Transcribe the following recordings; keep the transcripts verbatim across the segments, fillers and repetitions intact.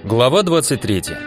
Глава двадцать третья.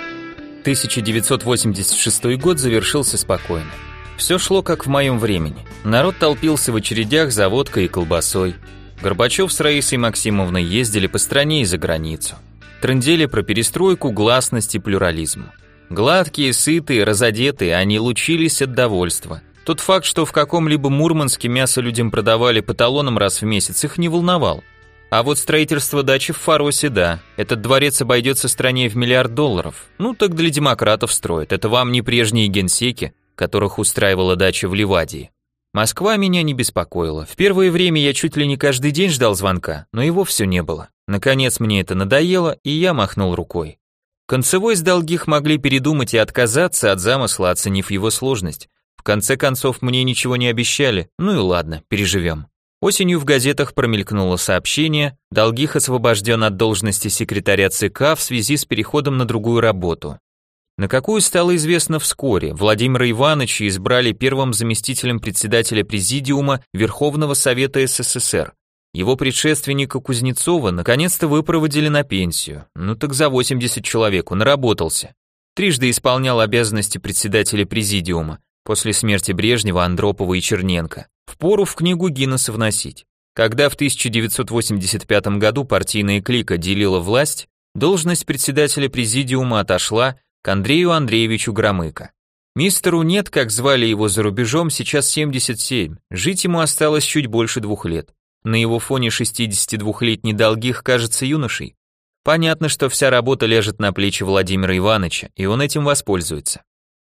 тысяча девятьсот восемьдесят шестой год завершился спокойно. Все шло как в моем времени. Народ толпился в очередях за водкой и колбасой. Горбачев с Раисой Максимовной ездили по стране и за границу. Трындели про перестройку, гласность и плюрализм. Гладкие, сытые, разодетые, они лучились от довольства. Тот факт, что в каком-либо Мурманске мясо людям продавали по талонам раз в месяц, их не волновал. А вот строительство дачи в Фаросе, да, этот дворец обойдется стране в миллиард долларов. Ну так для демократов строят, это вам не прежние генсеки, которых устраивала дача в Ливадии. Москва меня не беспокоила. В первое время я чуть ли не каждый день ждал звонка, но его все не было. Наконец мне это надоело, и я махнул рукой. Концевой с Долгих могли передумать и отказаться от замысла, оценив его сложность. В конце концов, мне ничего не обещали, ну и ладно, переживем. Осенью в газетах промелькнуло сообщение: Долгих освобожден от должности секретаря ЦК в связи с переходом на другую работу. На какую стало известно вскоре. Владимира Ивановича избрали первым заместителем председателя Президиума Верховного Совета СССР. Его предшественника Кузнецова наконец-то выпроводили на пенсию. Ну так за восемьдесят человек он наработался. Трижды исполнял обязанности председателя Президиума, после смерти Брежнева, Андропова и Черненко. Впору в книгу Гиннесса вносить. Когда в тысяча девятьсот восемьдесят пятом году партийная клика делила власть, должность председателя Президиума отошла к Андрею Андреевичу Громыко. Мистеру Нет, как звали его за рубежом, сейчас семьдесят семь, жить ему осталось чуть больше двух лет. На его фоне шестидесятидвухлетний Долгих кажется юношей. Понятно, что вся работа ляжет на плечи Владимира Ивановича, и он этим воспользуется.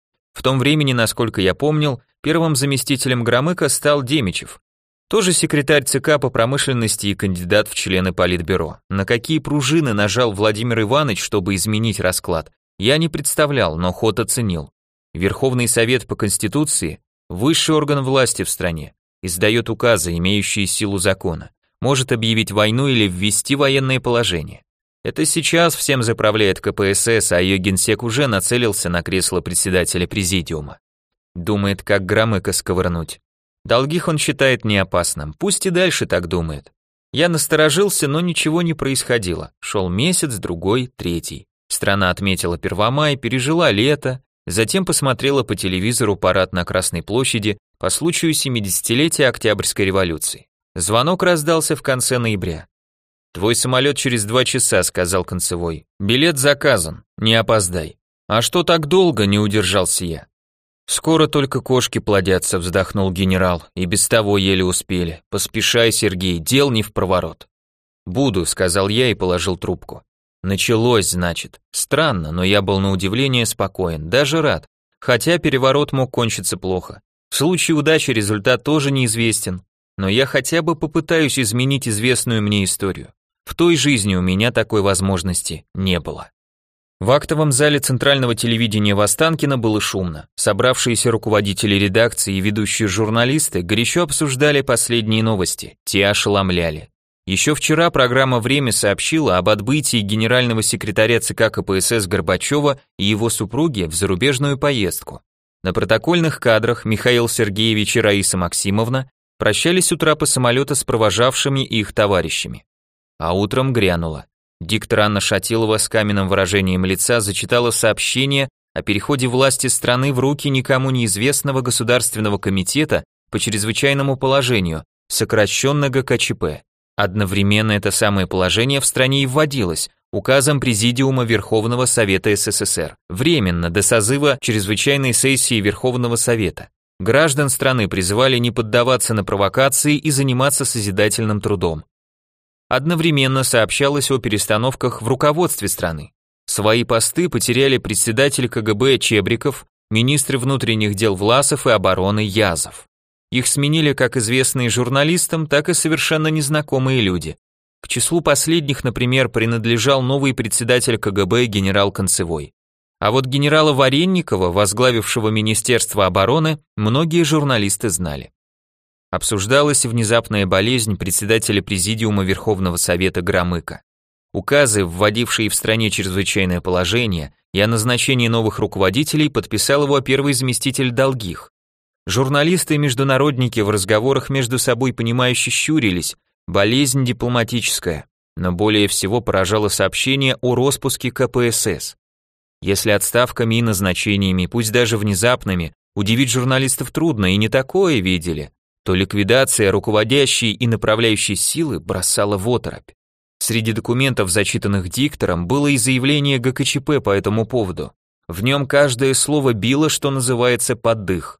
В том времени, насколько я помнил, первым заместителем Громыко стал Демичев, тоже секретарь ЦК по промышленности и кандидат в члены Политбюро. На какие пружины нажал Владимир Иванович, чтобы изменить расклад, я не представлял, но ход оценил. Верховный Совет по Конституции – высший орган власти в стране, издает указы, имеющие силу закона, может объявить войну или ввести военное положение. Это сейчас всем заправляет ка пэ эс эс, а ее генсек уже нацелился на кресло председателя Президиума. Думает, как Громыко сковырнуть. Долгих он считает неопасным, пусть и дальше так думает. Я насторожился, но ничего не происходило. Шел месяц, другой, третий. Страна отметила Первомай, пережила лето, затем посмотрела по телевизору парад на Красной площади по случаю семидесятилетия Октябрьской революции. Звонок раздался в конце ноября. «Твой самолет через два часа», — сказал концевой. «Билет заказан, не опоздай». «А что так долго?» — не удержался я. «Скоро только кошки плодятся», — вздохнул генерал, «и без того еле успели. Поспешай, Сергей, дел не впроворот». «Буду», — сказал я и положил трубку. Началось, значит. Странно, но я был на удивление спокоен, даже рад. Хотя переворот мог кончиться плохо. В случае удачи результат тоже неизвестен. Но я хотя бы попытаюсь изменить известную мне историю. В той жизни у меня такой возможности не было. В актовом зале центрального телевидения в Останкино было шумно. Собравшиеся руководители редакции и ведущие журналисты горячо обсуждали последние новости, те ошеломляли. Еще вчера программа «Время» сообщила об отбытии генерального секретаря ЦК ка пэ эс эс Горбачева и его супруги в зарубежную поездку. На протокольных кадрах Михаил Сергеевич и Раиса Максимовна прощались у трапа самолета с провожавшими их товарищами. А утром грянуло. Диктор Анна Шатилова с каменным выражением лица зачитала сообщение о переходе власти страны в руки никому неизвестного Государственного комитета по чрезвычайному положению, сокращенно гэ ка че пэ. Одновременно это самое положение в стране и вводилось указом Президиума Верховного Совета эс эс эс эр, временно до созыва чрезвычайной сессии Верховного Совета. Граждан страны призывали не поддаваться на провокации и заниматься созидательным трудом. Одновременно сообщалось о перестановках в руководстве страны. Свои посты потеряли председатель ка гэ бэ Чебриков, министры внутренних дел Власов и обороны Язов. Их сменили как известные журналистам, так и совершенно незнакомые люди. К числу последних, например, принадлежал новый председатель ка гэ бэ генерал Концевой. А вот генерала Варенникова, возглавившего Министерство обороны, многие журналисты знали. Обсуждалась внезапная болезнь председателя Президиума Верховного Совета Громыко. Указы, вводившие в стране чрезвычайное положение, и о назначении новых руководителей подписал его первый заместитель Долгих. Журналисты и международники в разговорах между собой понимающе щурились, болезнь дипломатическая. Но более всего поражало сообщение о распуске ка пэ эс эс. Если отставками и назначениями, пусть даже внезапными, удивить журналистов трудно и не такое видели, то ликвидация руководящей и направляющей силы бросала в оторопь. Среди документов, зачитанных диктором, было и заявление гэ ка че пэ по этому поводу. В нем каждое слово било, что называется, под дых.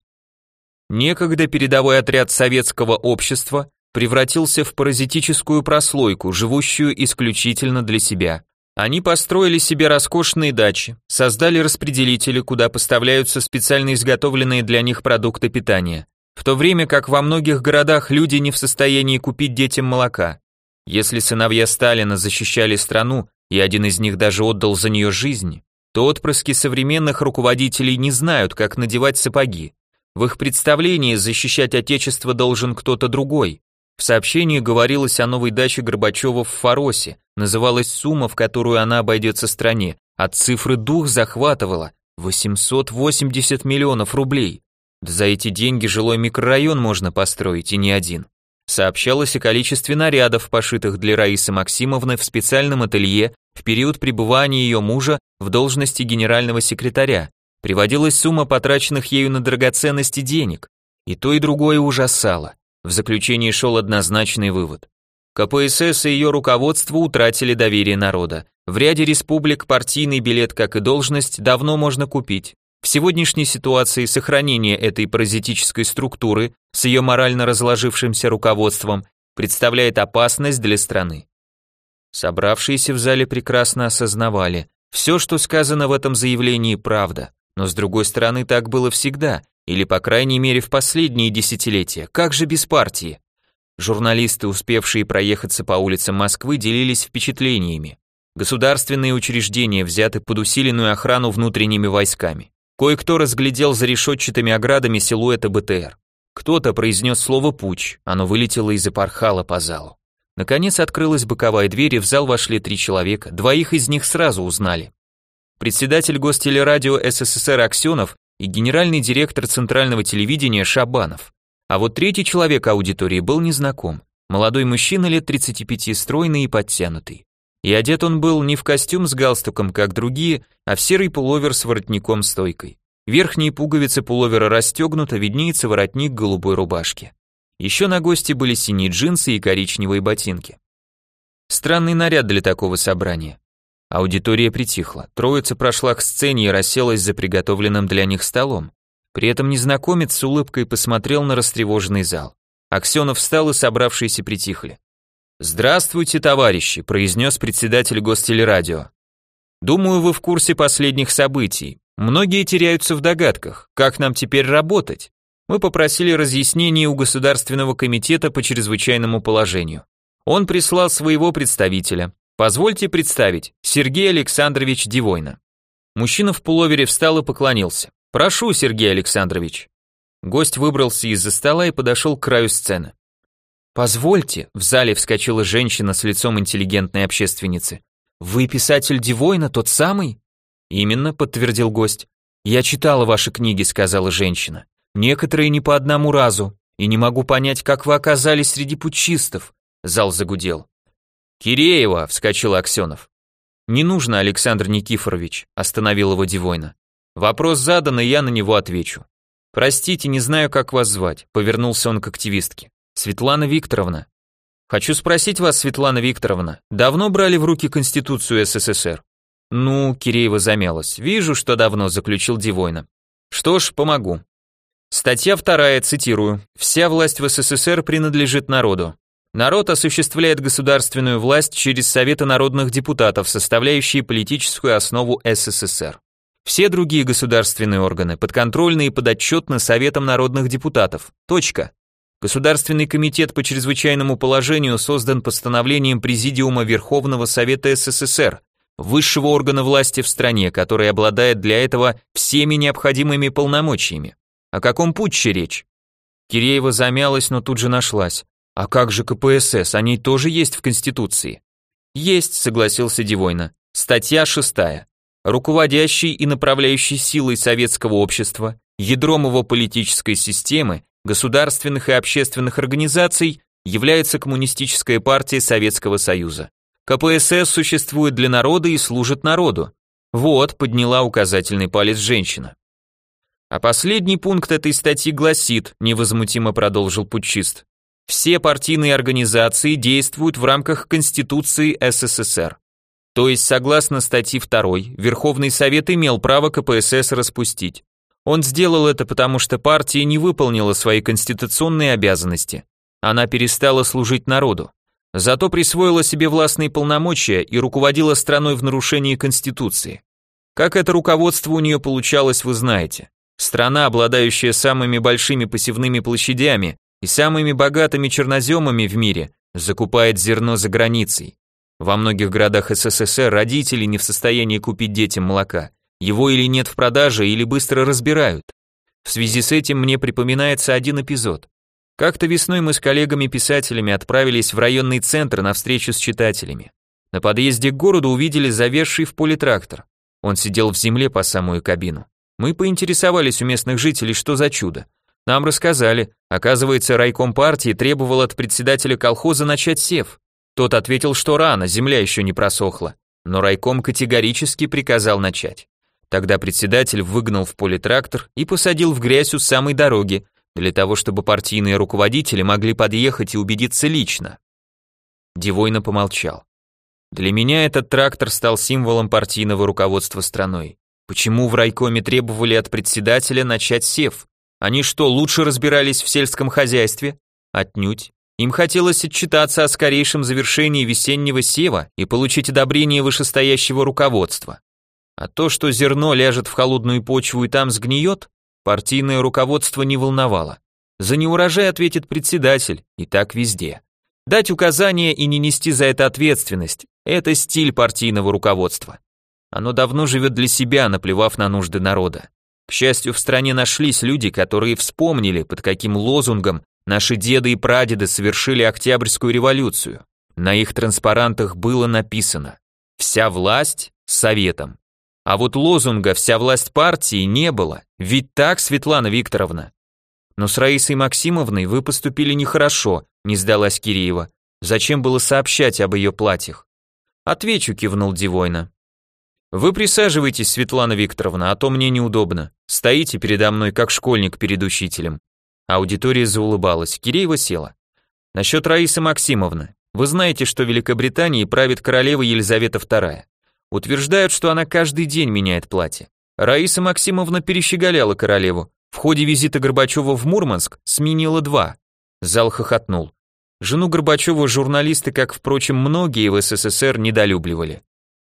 Некогда передовой отряд советского общества превратился в паразитическую прослойку, живущую исключительно для себя. Они построили себе роскошные дачи, создали распределители, куда поставляются специально изготовленные для них продукты питания, в то время как во многих городах люди не в состоянии купить детям молока. Если сыновья Сталина защищали страну, и один из них даже отдал за нее жизнь, то отпрыски современных руководителей не знают, как надевать сапоги. В их представлении защищать отечество должен кто-то другой. В сообщении говорилось о новой даче Горбачева в Фаросе, называлась сумма, в которую она обойдется стране, от цифры дух захватывала – восемьсот восемьдесят миллионов рублей. Да за эти деньги жилой микрорайон можно построить, и не один. Сообщалось о количестве нарядов, пошитых для Раисы Максимовны в специальном ателье в период пребывания ее мужа в должности генерального секретаря. Приводилась сумма потраченных ею на драгоценности денег. И то, и другое ужасало. В заключении шел однозначный вывод. ка пэ эс эс и ее руководство утратили доверие народа. В ряде республик партийный билет, как и должность, давно можно купить. В сегодняшней ситуации сохранение этой паразитической структуры с ее морально разложившимся руководством представляет опасность для страны. Собравшиеся в зале прекрасно осознавали, все, что сказано в этом заявлении, правда, но с другой стороны так было всегда, или по крайней мере в последние десятилетия, как же без партии? Журналисты, успевшие проехаться по улицам Москвы, делились впечатлениями. Государственные учреждения взяты под усиленную охрану внутренними войсками. Кое-кто разглядел за решетчатыми оградами силуэта бэ тэ эр. Кто-то произнес слово «путч», оно вылетело и запорхало по залу. Наконец открылась боковая дверь, и в зал вошли три человека, двоих из них сразу узнали. Председатель Гостелерадио эс эс эс эр Аксенов и генеральный директор Центрального телевидения Шабанов. А вот третий человек аудитории был незнаком. Молодой мужчина лет тридцати пяти, стройный и подтянутый. И одет он был не в костюм с галстуком, как другие, а в серый пуловер с воротником-стойкой. Верхние пуговицы пуловера расстегнуты, виднеется воротник голубой рубашки. Еще на гости были синие джинсы и коричневые ботинки. Странный наряд для такого собрания. Аудитория притихла. Троица прошла к сцене и расселась за приготовленным для них столом. При этом незнакомец с улыбкой посмотрел на растревоженный зал. Аксенов встал, и собравшиеся притихли. «Здравствуйте, товарищи», – произнес председатель Гостелерадио. «Думаю, вы в курсе последних событий. Многие теряются в догадках, как нам теперь работать. Мы попросили разъяснений у Государственного комитета по чрезвычайному положению. Он прислал своего представителя. Позвольте представить, Сергей Александрович Дивойна». Мужчина в пуловере встал и поклонился. «Прошу, Сергей Александрович». Гость выбрался из-за стола и подошел к краю сцены. «Позвольте», — в зале вскочила женщина с лицом интеллигентной общественницы. «Вы писатель Дивойна, тот самый?» «Именно», — подтвердил гость. «Я читала ваши книги», — сказала женщина. «Некоторые не по одному разу, и не могу понять, как вы оказались среди путчистов». Зал загудел. «Киреева», — вскочил Аксенов. «Не нужно, Александр Никифорович», — остановил его Дивойна. «Вопрос задан, и я на него отвечу». «Простите, не знаю, как вас звать», — повернулся он к активистке. «Светлана Викторовна». «Хочу спросить вас, Светлана Викторовна, давно брали в руки Конституцию эс эс эс эр?» «Ну», — Киреева замялась, «вижу, что давно», — заключил Дивойна. «Что ж, помогу». Статья вторая, цитирую. «Вся власть в эс эс эс эр принадлежит народу. Народ осуществляет государственную власть через Советы народных депутатов, составляющие политическую основу эс эс эс эр. Все другие государственные органы подконтрольны и подотчетны Советам народных депутатов. Точка. Государственный комитет по чрезвычайному положению создан постановлением Президиума Верховного Совета эс эс эс эр, высшего органа власти в стране, который обладает для этого всеми необходимыми полномочиями. О каком путче речь?» Киреева замялась, но тут же нашлась. «А как же ка пэ эс эс, они тоже есть в Конституции?» «Есть», согласился Дивойна. «Статья шестая. Руководящей и направляющей силой советского общества, ядром его политической системы, государственных и общественных организаций является Коммунистическая партия Советского Союза. ка пэ эс эс существует для народа и служит народу. Вот, подняла указательный палец женщина. А последний пункт этой статьи гласит, невозмутимо продолжил путчист, все партийные организации действуют в рамках Конституции эс эс эс эр. То есть, согласно статье второй, Верховный Совет имел право ка пэ эс эс распустить. Он сделал это потому, что партия не выполнила свои конституционные обязанности. Она перестала служить народу. Зато присвоила себе властные полномочия и руководила страной в нарушении Конституции. Как это руководство у нее получалось, вы знаете. Страна, обладающая самыми большими посевными площадями и самыми богатыми черноземами в мире, закупает зерно за границей. Во многих городах эс эс эс эр родители не в состоянии купить детям молока. Его или нет в продаже, или быстро разбирают. В связи с этим мне припоминается один эпизод. Как-то весной мы с коллегами-писателями отправились в районный центр на встречу с читателями. На подъезде к городу увидели завязший в поле трактор. Он сидел в земле по самую кабину. Мы поинтересовались у местных жителей, что за чудо. Нам рассказали, оказывается, райком партии требовал от председателя колхоза начать сев. Тот ответил, что рано, земля еще не просохла. Но райком категорически приказал начать. Тогда председатель выгнал в поле трактор и посадил в грязь у самой дороги, для того, чтобы партийные руководители могли подъехать и убедиться лично. Дивойно помолчал. Для меня этот трактор стал символом партийного руководства страной. Почему в райкоме требовали от председателя начать сев? Они что, лучше разбирались в сельском хозяйстве? Отнюдь. Им хотелось отчитаться о скорейшем завершении весеннего сева и получить одобрение вышестоящего руководства. А то, что зерно ляжет в холодную почву и там сгниет, партийное руководство не волновало. За неурожай ответит председатель, и так везде. Дать указания и не нести за это ответственность – это стиль партийного руководства. Оно давно живет для себя, наплевав на нужды народа. К счастью, в стране нашлись люди, которые вспомнили, под каким лозунгом наши деды и прадеды совершили Октябрьскую революцию. На их транспарантах было написано «Вся власть советом». А вот лозунга «Вся власть партии» не было, ведь так, Светлана Викторовна? Но с Раисой Максимовной вы поступили нехорошо, не сдалась Киреева. Зачем было сообщать об ее платьях? Отвечу, кивнул Дивойно. Вы присаживайтесь, Светлана Викторовна, а то мне неудобно. Стоите передо мной, как школьник перед учителем. Аудитория заулыбалась, Киреева села. Насчет Раисы Максимовны. Вы знаете, что Великобританией правит королева Елизавета вторая. Утверждают, что она каждый день меняет платье. Раиса Максимовна перещеголяла королеву. В ходе визита Горбачева в Мурманск сменила два. Зал хохотнул. Жену Горбачева журналисты, как, впрочем, многие в эс эс эс эр, недолюбливали.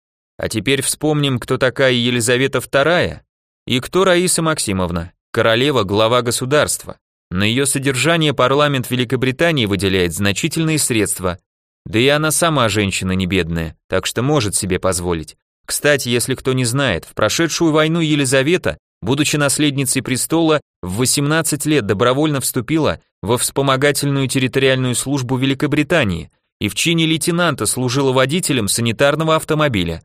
А теперь вспомним, кто такая Елизавета вторая и кто Раиса Максимовна. Королева – глава государства. На ее содержание парламент Великобритании выделяет значительные средства. Да и она сама женщина не бедная, так что может себе позволить. Кстати, если кто не знает, в прошедшую войну Елизавета, будучи наследницей престола, в восемнадцать лет добровольно вступила во вспомогательную территориальную службу Великобритании и в чине лейтенанта служила водителем санитарного автомобиля.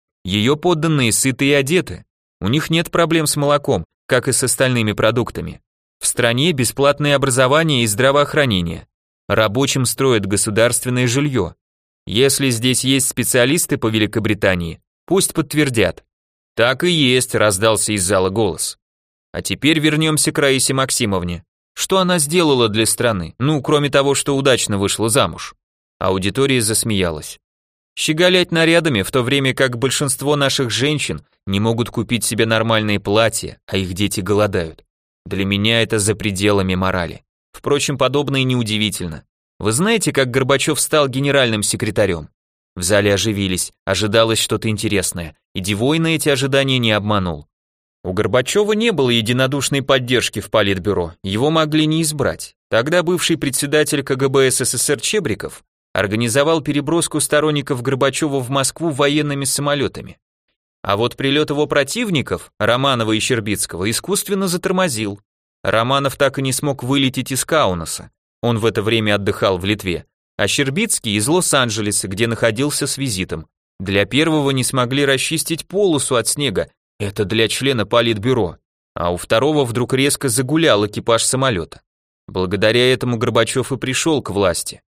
Ее подданные сыты и одеты. У них нет проблем с молоком, как и с остальными продуктами. В стране бесплатное образование и здравоохранение. Рабочим строят государственное жилье. Если здесь есть специалисты по Великобритании, пусть подтвердят. Так и есть, раздался из зала голос. А теперь вернемся к Раисе Максимовне. Что она сделала для страны? Ну, кроме того, что удачно вышла замуж. Аудитория засмеялась. Щеголять нарядами, в то время как большинство наших женщин не могут купить себе нормальные платья, а их дети голодают. Для меня это за пределами морали. Впрочем, подобное неудивительно. Вы знаете, как Горбачев стал генеральным секретарем? В зале оживились, ожидалось что-то интересное, и Дивойно эти ожидания не обманул. У Горбачева не было единодушной поддержки в Политбюро, его могли не избрать. Тогда бывший председатель ка гэ бэ эс эс эс эр Чебриков организовал переброску сторонников Горбачева в Москву военными самолетами. А вот прилет его противников, Романова и Щербицкого, искусственно затормозил. Романов так и не смог вылететь из Каунаса, он в это время отдыхал в Литве, а Щербицкий из Лос-Анджелеса, где находился с визитом. Для первого не смогли расчистить полосу от снега, это для члена Политбюро, а у второго вдруг резко загулял экипаж самолета. Благодаря этому Горбачев и пришел к власти.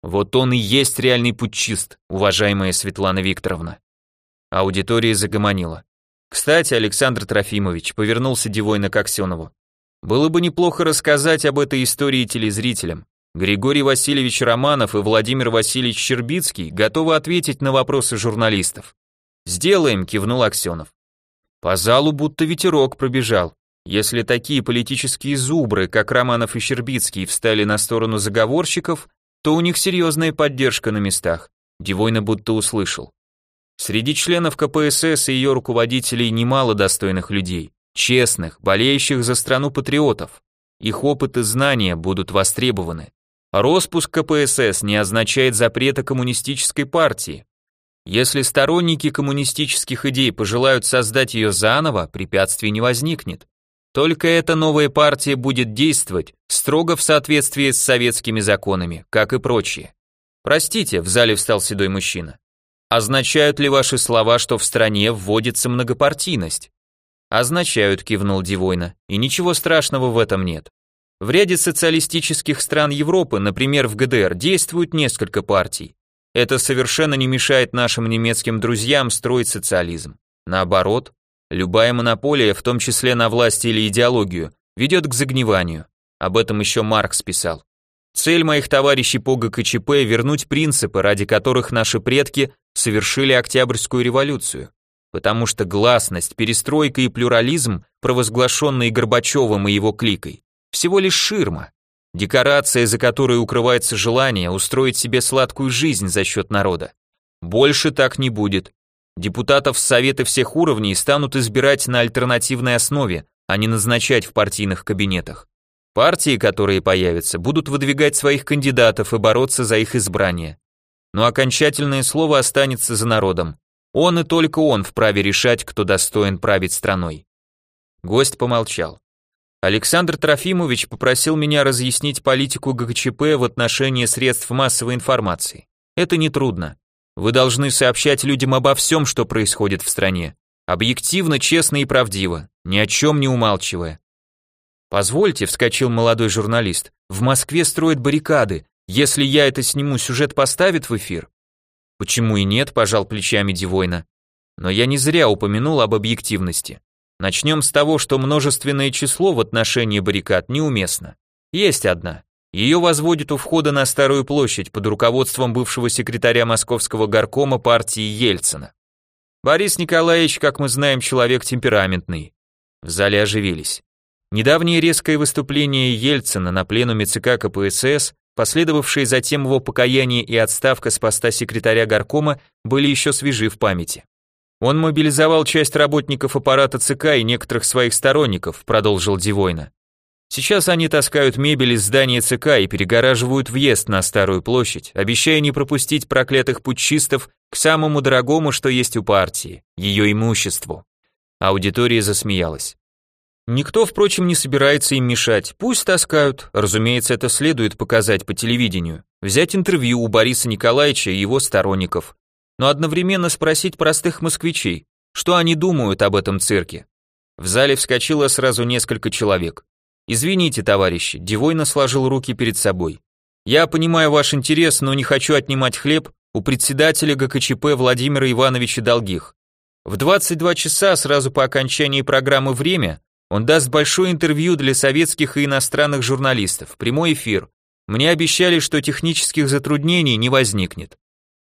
Вот он и есть реальный путчист, уважаемая Светлана Викторовна. Аудитория загомонила. Кстати, Александр Трофимович, повернулся Девойна к Аксенову. Было бы неплохо рассказать об этой истории телезрителям. Григорий Васильевич Романов и Владимир Васильевич Щербицкий готовы ответить на вопросы журналистов. «Сделаем», — кивнул Аксенов. По залу будто ветерок пробежал. Если такие политические зубры, как Романов и Щербицкий, встали на сторону заговорщиков, то у них серьезная поддержка на местах. Девойна будто услышал. Среди членов ка пэ эс эс и ее руководителей немало достойных людей, честных, болеющих за страну патриотов. Их опыт и знания будут востребованы. Роспуск ка пэ эс эс не означает запрета коммунистической партии. Если сторонники коммунистических идей пожелают создать ее заново, препятствий не возникнет. Только эта новая партия будет действовать строго в соответствии с советскими законами, как и прочие. Простите, в зале встал седой мужчина. Означают ли ваши слова, что в стране вводится многопартийность? Означают, кивнул Девойна, и ничего страшного в этом нет. В ряде социалистических стран Европы, например, в гэ дэ эр, действует несколько партий. Это совершенно не мешает нашим немецким друзьям строить социализм. Наоборот, любая монополия, в том числе на власть или идеологию, ведет к загниванию. Об этом еще Маркс писал. Цель моих товарищей по гэ ка че пэ – вернуть принципы, ради которых наши предки совершили Октябрьскую революцию. Потому что гласность, перестройка и плюрализм, провозглашенные Горбачевым и его кликой, всего лишь ширма. Декорация, за которой укрывается желание устроить себе сладкую жизнь за счет народа. Больше так не будет. Депутатов в советы всех уровней станут избирать на альтернативной основе, а не назначать в партийных кабинетах. Партии, которые появятся, будут выдвигать своих кандидатов и бороться за их избрание. Но окончательное слово останется за народом. Он и только он вправе решать, кто достоин править страной. Гость помолчал. Александр Трофимович попросил меня разъяснить политику гэ ка че пэ в отношении средств массовой информации. Это нетрудно. Вы должны сообщать людям обо всем, что происходит в стране. Объективно, честно и правдиво, ни о чем не умалчивая. Позвольте, вскочил молодой журналист, в Москве строят баррикады. Если я это сниму, сюжет поставит в эфир? Почему и нет, пожал плечами Девойна. Но я не зря упомянул об объективности. Начнем с того, что множественное число в отношении баррикад неуместно. Есть одна. Ее возводят у входа на Старую площадь под руководством бывшего секретаря Московского горкома партии Ельцина. Борис Николаевич, как мы знаем, человек темпераментный. В зале оживились. Недавнее резкое выступление Ельцина на пленуме ЦК ка пэ эс эс, последовавшие затем его покаяние и отставка с поста секретаря горкома, были еще свежи в памяти. Он мобилизовал часть работников аппарата ЦК и некоторых своих сторонников, продолжил Девойна. Сейчас они таскают мебель из здания ЦК и перегораживают въезд на Старую площадь, обещая не пропустить проклятых путчистов к самому дорогому, что есть у партии, ее имуществу. Аудитория засмеялась. Никто, впрочем, не собирается им мешать, пусть таскают, разумеется, это следует показать по телевидению, взять интервью у Бориса Николаевича и его сторонников, но одновременно спросить простых москвичей, что они думают об этом цирке. В зале вскочило сразу несколько человек. «Извините, товарищи», Девойна сложил руки перед собой. «Я понимаю ваш интерес, но не хочу отнимать хлеб у председателя гэ ка че пэ Владимира Ивановича Долгих. В двадцать два часа сразу по окончании программы «Время» он даст большое интервью для советских и иностранных журналистов, прямой эфир. Мне обещали, что технических затруднений не возникнет».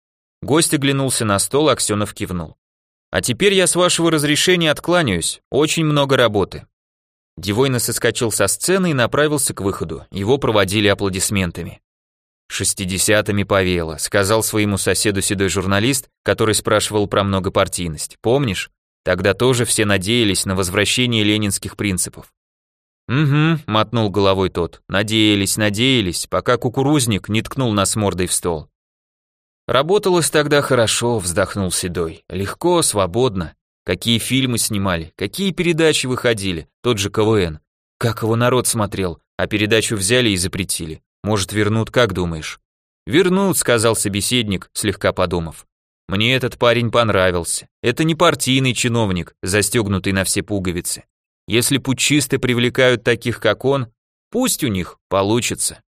Гость оглянулся на стол, Аксенов кивнул. «А теперь я с вашего разрешения откланяюсь, очень много работы». Девойна соскочил со сцены и направился к выходу, его проводили аплодисментами. «Шестидесятыми повеяло», сказал своему соседу седой журналист, который спрашивал про многопартийность. «Помнишь? Тогда тоже все надеялись на возвращение ленинских принципов». «Угу», мотнул головой тот, «надеялись, надеялись, пока кукурузник не ткнул нас мордой в стол». «Работалось тогда хорошо», вздохнул Седой, «легко, свободно. Какие фильмы снимали, какие передачи выходили, тот же ка вэ эн. Как его народ смотрел, а передачу взяли и запретили. Может, вернут, как думаешь?» «Вернут», сказал собеседник, слегка подумав. «Мне этот парень понравился. Это не партийный чиновник, застегнутый на все пуговицы. Если путчисты привлекают таких, как он, пусть у них получится».